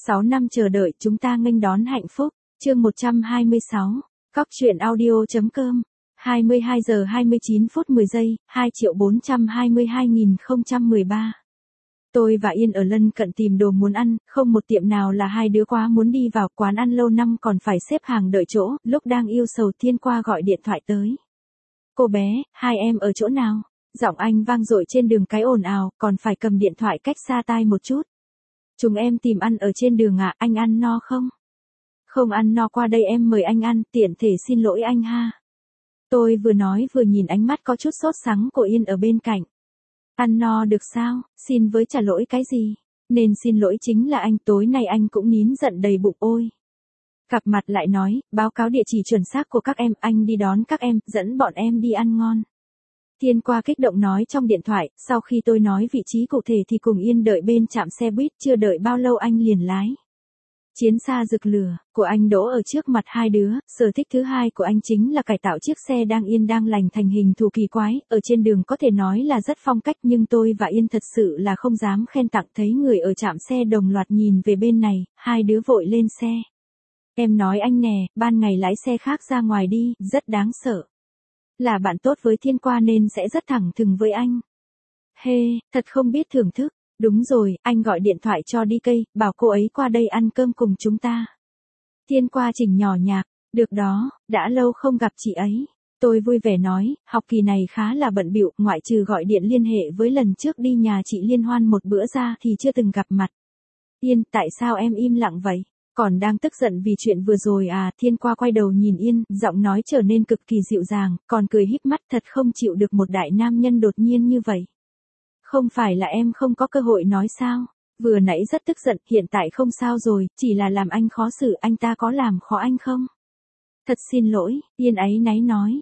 6 năm chờ đợi chúng ta nghênh đón hạnh phúc. Chương 126. Cóc truyện audio.com. 22 giờ 29 phút 10 giây, 2.422.013. Tôi và Yên ở lân cận tìm đồ muốn ăn, không một tiệm nào là hai đứa quá muốn đi vào, quán ăn lâu năm còn phải xếp hàng đợi chỗ, lúc đang yêu sầu Thiên qua gọi điện thoại tới. Cô bé, hai em ở chỗ nào? Giọng anh vang dội trên đường cái ồn ào, còn phải cầm điện thoại cách xa tai một chút. Chúng em tìm ăn ở trên đường ạ, anh ăn no không? Không ăn no qua đây em mời anh ăn, tiện thể xin lỗi anh ha. Tôi vừa nói vừa nhìn ánh mắt có chút sốt sắng của Yên ở bên cạnh. Ăn no được sao, xin với trả lỗi cái gì? Nên xin lỗi chính là anh, tối nay anh cũng nín giận đầy bụng ôi. Cặp mặt lại nói, báo cáo địa chỉ chuẩn xác của các em, anh đi đón các em, dẫn bọn em đi ăn ngon. Thiên qua kích động nói trong điện thoại, sau khi tôi nói vị trí cụ thể thì cùng Yên đợi bên trạm xe buýt, chưa đợi bao lâu anh liền lái. Chiến xa rực lửa, của anh đỗ ở trước mặt hai đứa, sở thích thứ hai của anh chính là cải tạo chiếc xe đang yên đang lành thành hình thù kỳ quái, ở trên đường có thể nói là rất phong cách nhưng tôi và Yên thật sự là không dám khen tặng, thấy người ở trạm xe đồng loạt nhìn về bên này, hai đứa vội lên xe. Em nói anh nè, ban ngày lái xe khác ra ngoài đi, rất đáng sợ. Là bạn tốt với Thiên qua nên sẽ rất thẳng thừng với anh. Thật không biết thưởng thức. Đúng rồi, anh gọi điện thoại cho đi cây, bảo cô ấy qua đây ăn cơm cùng chúng ta. Thiên qua chỉnh nhỏ nhạc, được đó, đã lâu không gặp chị ấy. Tôi vui vẻ nói, học kỳ này khá là bận bịu, ngoại trừ gọi điện liên hệ với lần trước đi nhà chị liên hoan một bữa ra thì chưa từng gặp mặt. Yên, tại sao em im lặng vậy? Còn đang tức giận vì chuyện vừa rồi à? Thiên qua quay đầu nhìn Yên, giọng nói trở nên cực kỳ dịu dàng, còn cười híp mắt, thật không chịu được một đại nam nhân đột nhiên như vậy. Không phải là em không có cơ hội nói sao? Vừa nãy rất tức giận, hiện tại không sao rồi, chỉ là làm anh khó xử, anh ta có làm khó anh không? Thật xin lỗi, Yên áy náy nói,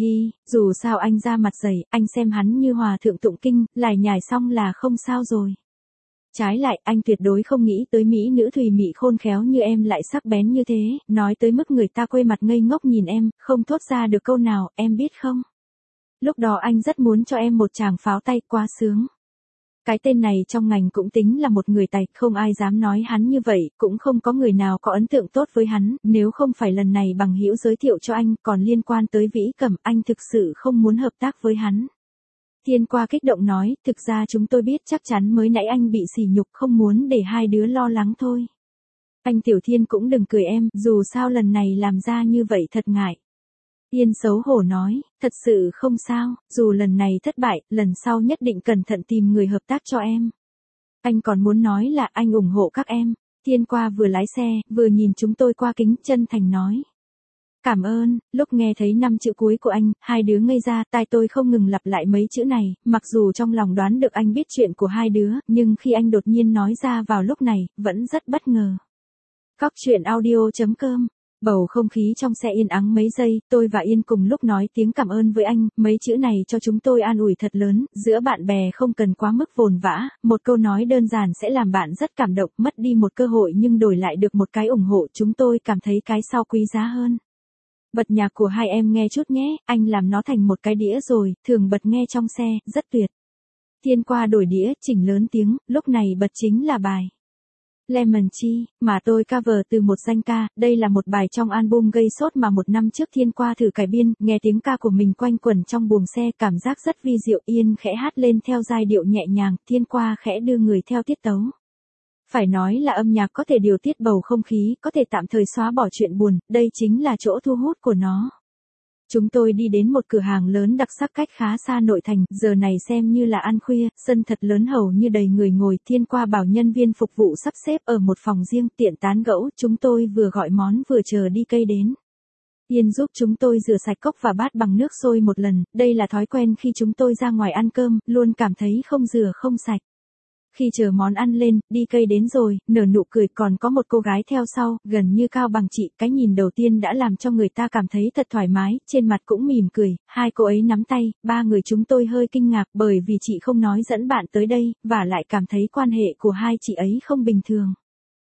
dù sao anh ra mặt dày, anh xem hắn như hòa thượng tụng kinh, lải nhải xong là không sao rồi. Trái lại, anh tuyệt đối không nghĩ tới mỹ nữ thùy mị khôn khéo như em lại sắc bén như thế, nói tới mức người ta quay mặt ngây ngốc nhìn em, không thốt ra được câu nào, em biết không? Lúc đó anh rất muốn cho em một tràng pháo tay, quá sướng. Cái tên này trong ngành cũng tính là một người tài, không ai dám nói hắn như vậy, cũng không có người nào có ấn tượng tốt với hắn, nếu không phải lần này bằng hữu giới thiệu cho anh, còn liên quan tới Vĩ Cẩm, anh thực sự không muốn hợp tác với hắn. Thiên qua kích động nói, thực ra chúng tôi biết chắc chắn mới nãy anh bị sỉ nhục, không muốn để hai đứa lo lắng thôi. Anh Tiểu Thiên cũng đừng cười em, dù sao lần này làm ra như vậy thật ngại. Yên xấu hổ nói, thật sự không sao, dù lần này thất bại, lần sau nhất định cẩn thận tìm người hợp tác cho em. Anh còn muốn nói là anh ủng hộ các em. Thiên qua vừa lái xe, vừa nhìn chúng tôi qua kính, chân thành nói. Cảm ơn, lúc nghe thấy 5 chữ cuối của anh, hai đứa ngây ra, tai tôi không ngừng lặp lại mấy chữ này, mặc dù trong lòng đoán được anh biết chuyện của hai đứa, nhưng khi anh đột nhiên nói ra vào lúc này, vẫn rất bất ngờ. Cóc truyện audio.com. Bầu không khí trong xe yên ắng mấy giây, tôi và Yên cùng lúc nói tiếng cảm ơn với anh, mấy chữ này cho chúng tôi an ủi thật lớn, giữa bạn bè không cần quá mức vồn vã, một câu nói đơn giản sẽ làm bạn rất cảm động, mất đi một cơ hội nhưng đổi lại được một cái ủng hộ, chúng tôi cảm thấy cái sau quý giá hơn. Bật nhạc của hai em nghe chút nhé, anh làm nó thành một cái đĩa rồi, thường bật nghe trong xe, rất tuyệt. Thiên qua đổi đĩa, chỉnh lớn tiếng, lúc này bật chính là bài Lemon Tree, mà tôi cover từ một danh ca, đây là một bài trong album gây sốt mà một năm trước Thiên qua thử cải biên, nghe tiếng ca của mình quanh quẩn trong buồng xe, cảm giác rất vi diệu, Yên khẽ hát lên theo giai điệu nhẹ nhàng, Thiên qua khẽ đưa người theo tiết tấu. Phải nói là âm nhạc có thể điều tiết bầu không khí, có thể tạm thời xóa bỏ chuyện buồn, đây chính là chỗ thu hút của nó. Chúng tôi đi đến một cửa hàng lớn đặc sắc cách khá xa nội thành, giờ này xem như là ăn khuya, sân thật lớn hầu như đầy người ngồi. Thiên qua bảo nhân viên phục vụ sắp xếp ở một phòng riêng tiện tán gẫu, chúng tôi vừa gọi món vừa chờ đi cây đến. Yên giúp chúng tôi rửa sạch cốc và bát bằng nước sôi một lần, đây là thói quen khi chúng tôi ra ngoài ăn cơm, luôn cảm thấy không rửa không sạch. Khi chờ món ăn lên, đi cây đến rồi, nở nụ cười, còn có một cô gái theo sau, gần như cao bằng chị, cái nhìn đầu tiên đã làm cho người ta cảm thấy thật thoải mái, trên mặt cũng mỉm cười, hai cô ấy nắm tay, ba người chúng tôi hơi kinh ngạc bởi vì chị không nói dẫn bạn tới đây, và lại cảm thấy quan hệ của hai chị ấy không bình thường.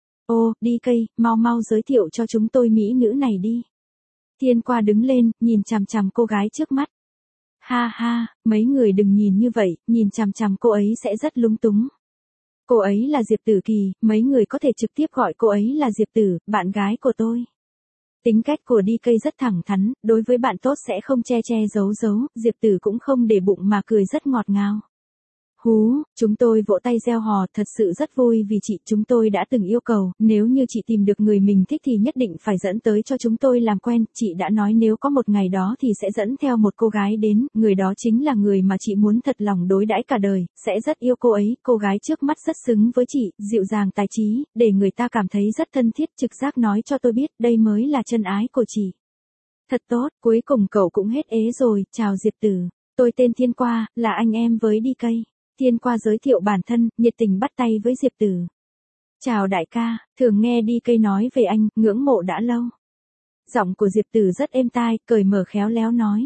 Ô, đi cây, mau mau giới thiệu cho chúng tôi mỹ nữ này đi. Thiên qua đứng lên, nhìn chằm chằm cô gái trước mắt. Ha ha, mấy người đừng nhìn như vậy, nhìn chằm chằm cô ấy sẽ rất lúng túng. Cô ấy là Diệp Tử Kỳ, mấy người có thể trực tiếp gọi cô ấy là Diệp Tử, bạn gái của tôi. Tính cách của DK rất thẳng thắn, đối với bạn tốt sẽ không che che giấu giấu, Diệp Tử cũng không để bụng mà cười rất ngọt ngào. Hú, chúng tôi vỗ tay reo hò, thật sự rất vui vì chị, chúng tôi đã từng yêu cầu, nếu như chị tìm được người mình thích thì nhất định phải dẫn tới cho chúng tôi làm quen, chị đã nói nếu có một ngày đó thì sẽ dẫn theo một cô gái đến, người đó chính là người mà chị muốn thật lòng đối đãi cả đời, sẽ rất yêu cô ấy, cô gái trước mắt rất xứng với chị, dịu dàng tài trí, để người ta cảm thấy rất thân thiết, trực giác nói cho tôi biết, đây mới là chân ái của chị. Thật tốt, cuối cùng cậu cũng hết ế rồi, chào Diệp Tử, tôi tên Thiên Qua, là anh em với DK. Thiên Qua giới thiệu bản thân, nhiệt tình bắt tay với Diệp Tử. Chào đại ca, thường nghe DK nói về anh, ngưỡng mộ đã lâu. Giọng của Diệp Tử rất êm tai, cởi mở khéo léo nói.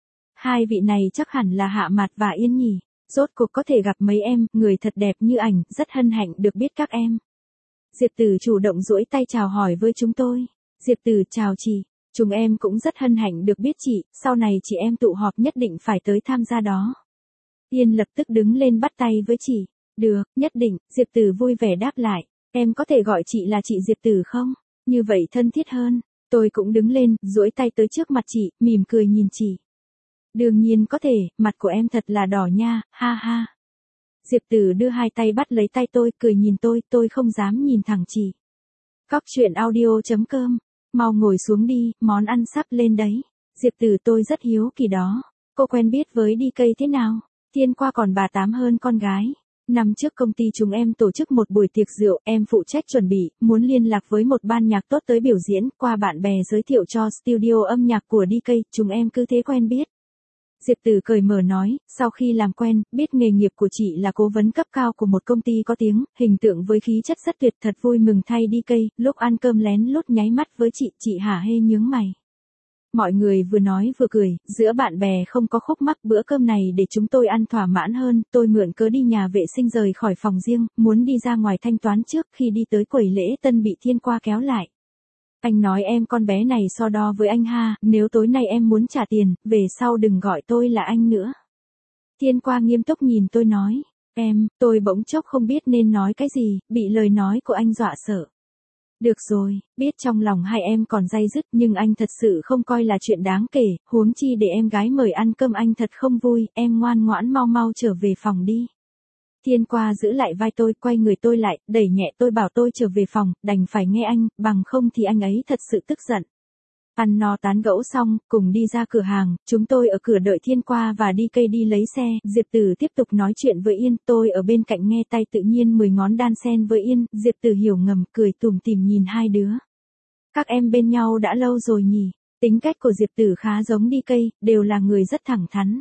Hai vị này chắc hẳn là Hạ Mạt và Yên nhỉ. Rốt cuộc có thể gặp mấy em, người thật đẹp như ảnh, rất hân hạnh được biết các em. Diệp Tử chủ động duỗi tay chào hỏi với chúng tôi. Diệp Tử chào chị, chúng em cũng rất hân hạnh được biết chị, sau này chị em tụ họp nhất định phải tới tham gia đó. Yên lập tức đứng lên bắt tay với chị. Được, nhất định, Diệp Tử vui vẻ đáp lại. Em có thể gọi chị là chị Diệp Tử không? Như vậy thân thiết hơn. Tôi cũng đứng lên, duỗi tay tới trước mặt chị, mỉm cười nhìn chị. Đương nhiên có thể, mặt của em thật là đỏ nha, ha ha. Diệp Tử đưa hai tay bắt lấy tay tôi, cười nhìn tôi không dám nhìn thẳng chị. Cóc truyện audio.com. Mau ngồi xuống đi, món ăn sắp lên đấy. Diệp Tử tôi rất hiếu kỳ đó. Cô quen biết với DK thế nào? Thiên Qua còn bà tám hơn con gái. Năm trước công ty chúng em tổ chức một buổi tiệc rượu, em phụ trách chuẩn bị, muốn liên lạc với một ban nhạc tốt tới biểu diễn, qua bạn bè giới thiệu cho studio âm nhạc của DK, chúng em cứ thế quen biết. Diệp Tử cởi mở nói, sau khi làm quen, biết nghề nghiệp của chị là cố vấn cấp cao của một công ty có tiếng, hình tượng với khí chất rất tuyệt, thật vui mừng thay DK, lúc ăn cơm lén lút nháy mắt với chị hả hê nhướng mày. Mọi người vừa nói vừa cười, giữa bạn bè không có khúc mắc, bữa cơm này để chúng tôi ăn thỏa mãn hơn, tôi mượn cớ đi nhà vệ sinh rời khỏi phòng riêng, muốn đi ra ngoài thanh toán trước, khi đi tới quầy lễ tân bị Thiên Qua kéo lại. Anh nói em con bé này so đo với anh ha, nếu tối nay em muốn trả tiền, về sau đừng gọi tôi là anh nữa. Thiên Qua nghiêm túc nhìn tôi nói, tôi bỗng chốc không biết nên nói cái gì, bị lời nói của anh dọa sợ. Được rồi, biết trong lòng hai em còn day dứt nhưng anh thật sự không coi là chuyện đáng kể, huống chi để em gái mời ăn cơm anh thật không vui, em ngoan ngoãn mau trở về phòng đi. Thiên Qua giữ lại vai tôi, quay người tôi lại, đẩy nhẹ tôi bảo tôi trở về phòng, đành phải nghe anh, bằng không thì anh ấy thật sự tức giận. Ăn no tán gẫu xong, cùng đi ra cửa hàng, chúng tôi ở cửa đợi Thiên Qua và DK đi lấy xe, Diệp Tử tiếp tục nói chuyện với Yên, tôi ở bên cạnh nghe tay tự nhiên 10 ngón đan sen với Yên, Diệp Tử hiểu ngầm, cười tủm tỉm nhìn hai đứa. Các em bên nhau đã lâu rồi nhỉ, tính cách của Diệp Tử khá giống DK, đều là người rất thẳng thắn.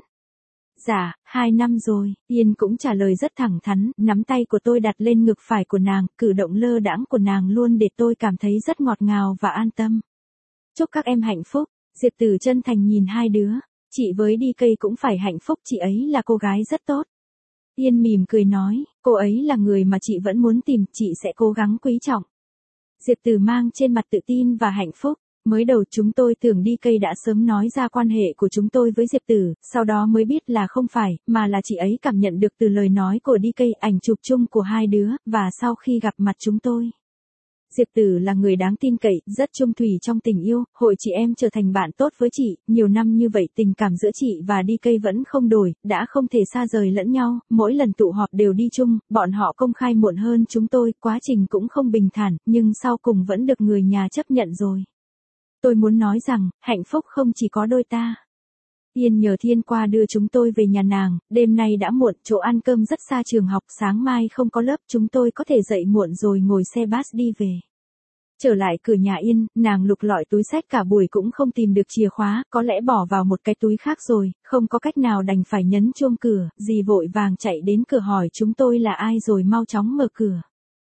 Dạ, 2 năm rồi, Yên cũng trả lời rất thẳng thắn, nắm tay của tôi đặt lên ngực phải của nàng, cử động lơ đãng của nàng luôn để tôi cảm thấy rất ngọt ngào và an tâm. Chúc các em hạnh phúc, Diệp Tử chân thành nhìn hai đứa, chị với DK cũng phải hạnh phúc, chị ấy là cô gái rất tốt. Yên mỉm cười nói, cô ấy là người mà chị vẫn muốn tìm, chị sẽ cố gắng quý trọng. Diệp Tử mang trên mặt tự tin và hạnh phúc. Mới đầu chúng tôi tưởng DK đã sớm nói ra quan hệ của chúng tôi với Diệp Tử, sau đó mới biết là không phải, mà là chị ấy cảm nhận được từ lời nói của DK, ảnh chụp chung của hai đứa, và sau khi gặp mặt chúng tôi. Diệp Tử là người đáng tin cậy, rất chung thủy trong tình yêu, hội chị em trở thành bạn tốt với chị, nhiều năm như vậy tình cảm giữa chị và DK vẫn không đổi, đã không thể xa rời lẫn nhau, mỗi lần tụ họp đều đi chung, bọn họ công khai muộn hơn chúng tôi, quá trình cũng không bình thản, nhưng sau cùng vẫn được người nhà chấp nhận rồi. Tôi muốn nói rằng, hạnh phúc không chỉ có đôi ta. Yên nhờ Thiên Qua đưa chúng tôi về nhà nàng, đêm nay đã muộn, chỗ ăn cơm rất xa trường học, sáng mai không có lớp, chúng tôi có thể dậy muộn rồi ngồi xe bus đi về. Trở lại cửa nhà Yên, nàng lục lọi túi xách cả buổi cũng không tìm được chìa khóa, có lẽ bỏ vào một cái túi khác rồi, không có cách nào đành phải nhấn chuông cửa, dì vội vàng chạy đến cửa hỏi chúng tôi là ai rồi mau chóng mở cửa.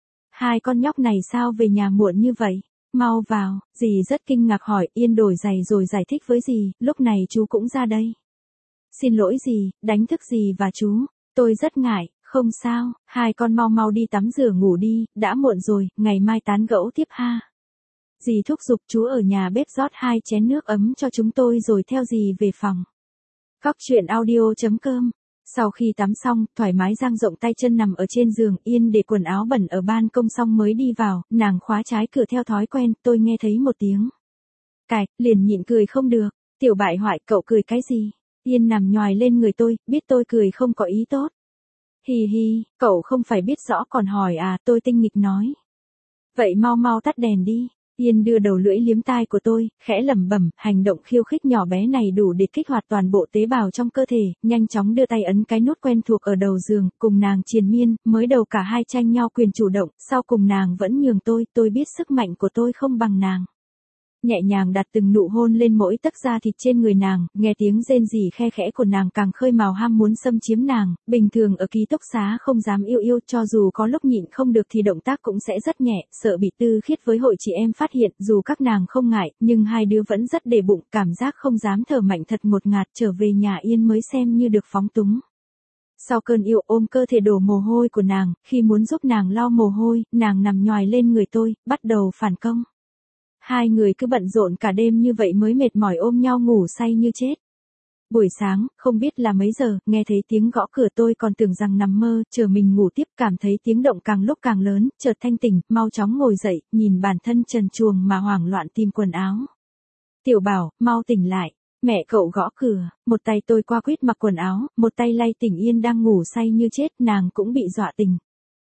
Hai con nhóc này sao về nhà muộn như vậy? Mau vào, dì rất kinh ngạc hỏi, Yên đổi giày rồi giải thích với dì, lúc này chú cũng ra đây. Xin lỗi dì, đánh thức dì và chú, tôi rất ngại, không sao, hai con mau đi tắm rửa ngủ đi, đã muộn rồi, ngày mai tán gẫu tiếp ha. Dì thúc giục chú ở nhà bếp rót 2 chén nước ấm cho chúng tôi rồi theo dì về phòng. Cóc truyện audio.com Sau khi tắm xong, thoải mái dang rộng tay chân nằm ở trên giường, Yên để quần áo bẩn ở ban công xong mới đi vào, nàng khóa trái cửa theo thói quen, tôi nghe thấy một tiếng cạch, liền nhịn cười không được. Tiểu bại hoại, cậu cười cái gì? Yên nằm nhoài lên người tôi, biết tôi cười không có ý tốt. Hi hi, cậu không phải biết rõ còn hỏi à, tôi tinh nghịch nói. Vậy mau mau tắt đèn đi. Yên đưa đầu lưỡi liếm tai của tôi, khẽ lẩm bẩm, hành động khiêu khích nhỏ bé này đủ để kích hoạt toàn bộ tế bào trong cơ thể, nhanh chóng đưa tay ấn cái nút quen thuộc ở đầu giường, cùng nàng triền miên, mới đầu cả hai tranh nhau quyền chủ động, sau cùng nàng vẫn nhường tôi biết sức mạnh của tôi không bằng nàng. Nhẹ nhàng đặt từng nụ hôn lên mỗi tấc da thịt trên người nàng, nghe tiếng rên rỉ khe khẽ của nàng càng khơi mào ham muốn xâm chiếm nàng, bình thường ở ký túc xá không dám yêu cho dù có lúc nhịn không được thì động tác cũng sẽ rất nhẹ, sợ bị Tư Khiết với hội chị em phát hiện, dù các nàng không ngại, nhưng hai đứa vẫn rất để bụng, cảm giác không dám thở mạnh thật ngột ngạt, trở về nhà Yên mới xem như được phóng túng. Sau cơn yêu ôm cơ thể đổ mồ hôi của nàng, khi muốn giúp nàng lau mồ hôi, nàng nằm nhoài lên người tôi, bắt đầu phản công. Hai người cứ bận rộn cả đêm như vậy mới mệt mỏi ôm nhau ngủ say như chết. Buổi sáng, không biết là mấy giờ, nghe thấy tiếng gõ cửa tôi còn tưởng rằng nằm mơ, chờ mình ngủ tiếp cảm thấy tiếng động càng lúc càng lớn, chợt thanh tỉnh, mau chóng ngồi dậy, nhìn bản thân trần truồng mà hoảng loạn tìm quần áo. Tiểu Bảo, mau tỉnh lại, mẹ cậu gõ cửa, một tay tôi qua quýt mặc quần áo, một tay lay tỉnh Yên đang ngủ say như chết, nàng cũng bị dọa tỉnh.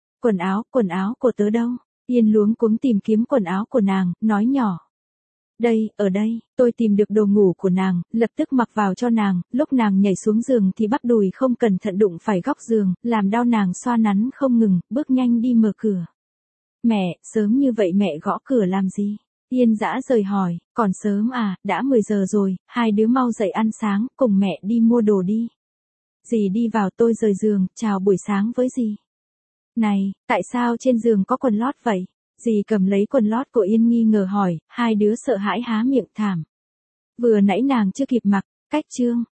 Quần áo của tớ đâu? Yên luống cuống tìm kiếm quần áo của nàng, nói nhỏ. Đây, ở đây, tôi tìm được đồ ngủ của nàng, lập tức mặc vào cho nàng, lúc nàng nhảy xuống giường thì bắp đùi không cẩn thận đụng phải góc giường, làm đau nàng xoa nắn không ngừng, bước nhanh đi mở cửa. Mẹ, sớm như vậy mẹ gõ cửa làm gì? Yên dã rời hỏi, còn sớm à, đã 10 giờ rồi, hai đứa mau dậy ăn sáng, cùng mẹ đi mua đồ đi. Dì đi vào tôi rời giường, chào buổi sáng với dì. Này, tại sao trên giường có quần lót vậy? Dì cầm lấy quần lót của Yên nghi ngờ hỏi, hai đứa sợ hãi há miệng thảm. Vừa nãy nàng chưa kịp mặc, cách chương.